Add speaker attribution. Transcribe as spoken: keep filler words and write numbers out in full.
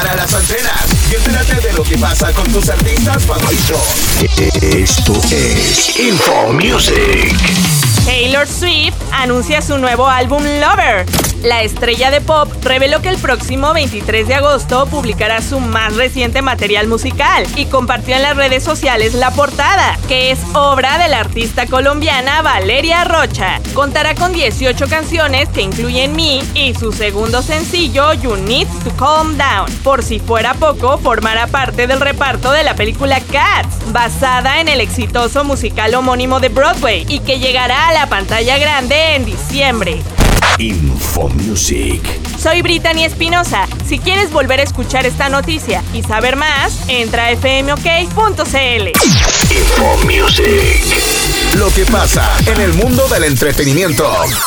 Speaker 1: para las antenas y entérate de lo que pasa con tus artistas favoritos. Esto es Info Music.
Speaker 2: Taylor Swift anuncia su nuevo álbum Lover. La estrella de pop reveló que el próximo veintitrés de agosto publicará su más reciente material musical y compartió en las redes sociales la portada, que es obra de la artista colombiana Valeria Rocha. Contará con dieciocho canciones que incluyen Me y su segundo sencillo You Need to Calm Down. Por si fuera poco, formará parte del reparto de la película Cats, basada en el exitoso musical homónimo de Broadway y que llegará a la pantalla grande en diciembre.
Speaker 1: Info Music.
Speaker 2: Soy Brittany Espinosa. Si quieres volver a escuchar esta noticia y saber más, entra a f m o k punto c l.
Speaker 1: Info Music. Lo que pasa en el mundo del entretenimiento.